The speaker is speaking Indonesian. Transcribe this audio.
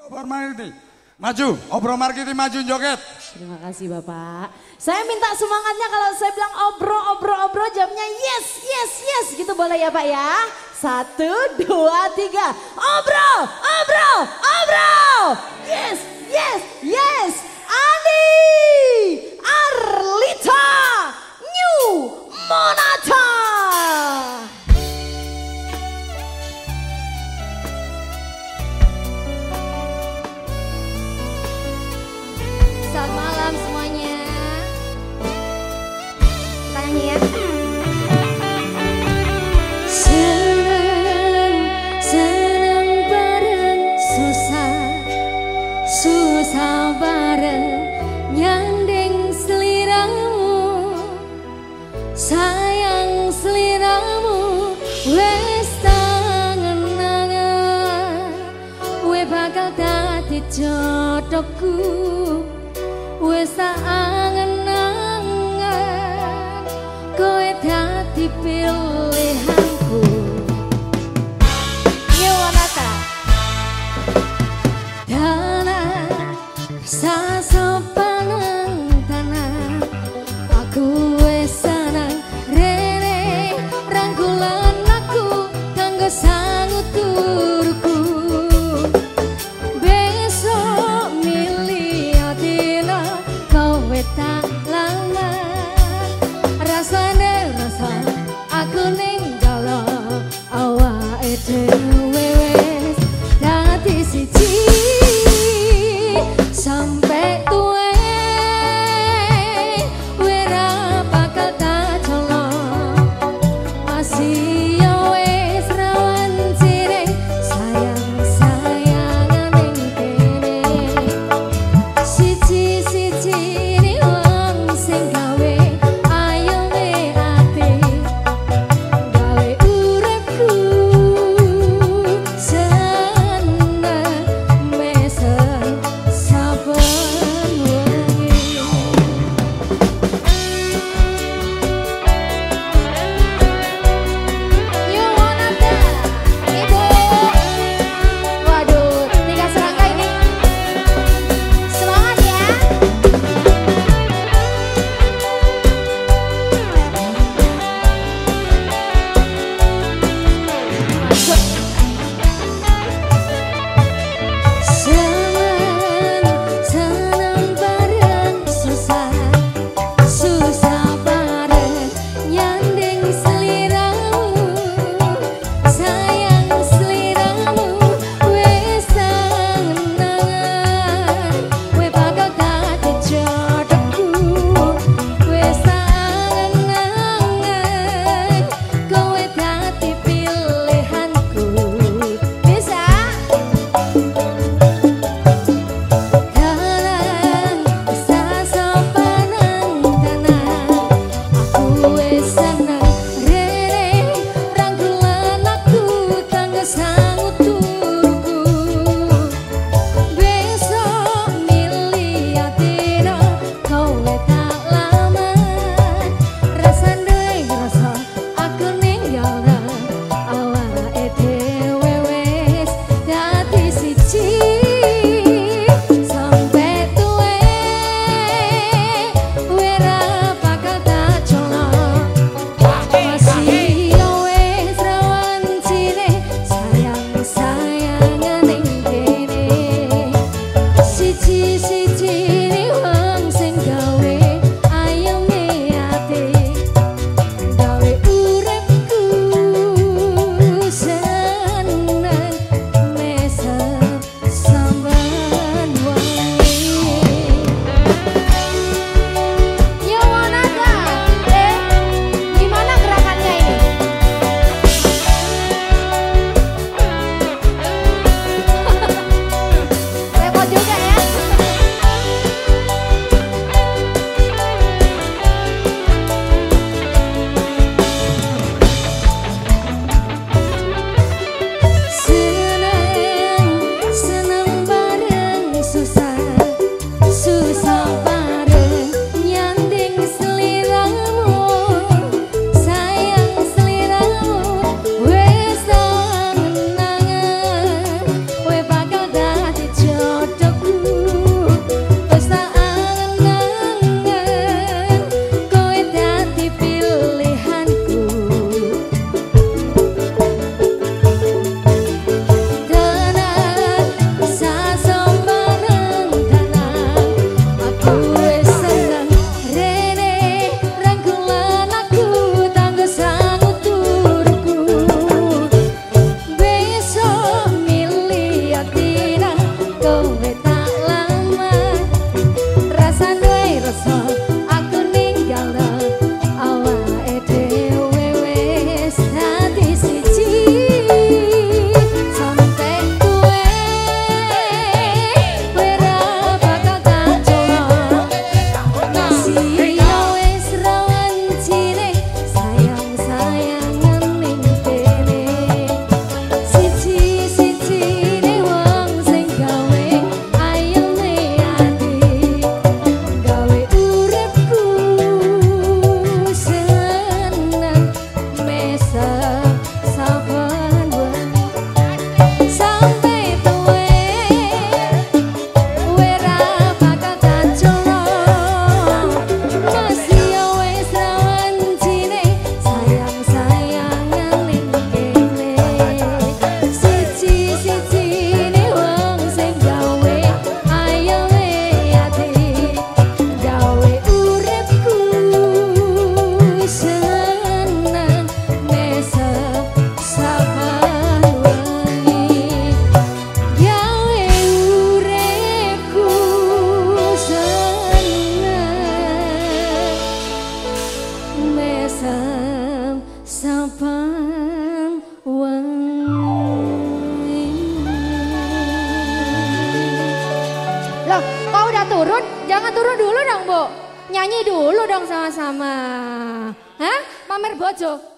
Obro Markiti, maju. Obro Markiti maju joget. Terima kasih Bapak. Saya minta semangatnya kalau saya bilang obro jamnya yes, yes, yes. Gitu boleh ya Pak ya? 1, 2, 3. Obro, obro, obro. Yes, yes, yes. Andi Arlita New Monata. Selamat malam semuanya. Tanya ya. Senang bareng susah, susah bareng nyanding seliramu, sayang seliramu wes tangen-tangen, we bakal dadi jodohku. Wes tak angen-angen, kowe dadi pilihanku. Yo Wanata. Tanah sasopanan tanah, aku wes senang rene rangkulan aku kanggo sangu turuku. Tak lama rasane rasa aku ninggalo awake dhewe wis dadi siji sampai tuwe ora bakal tak colong masih yo wis rawan sirih sayang-sayangan ning kene siji-siji Loh, kau udah turun? Jangan turun dulu dong, Bu. Nyanyi dulu dong sama-sama. Hah? Pamer bojo.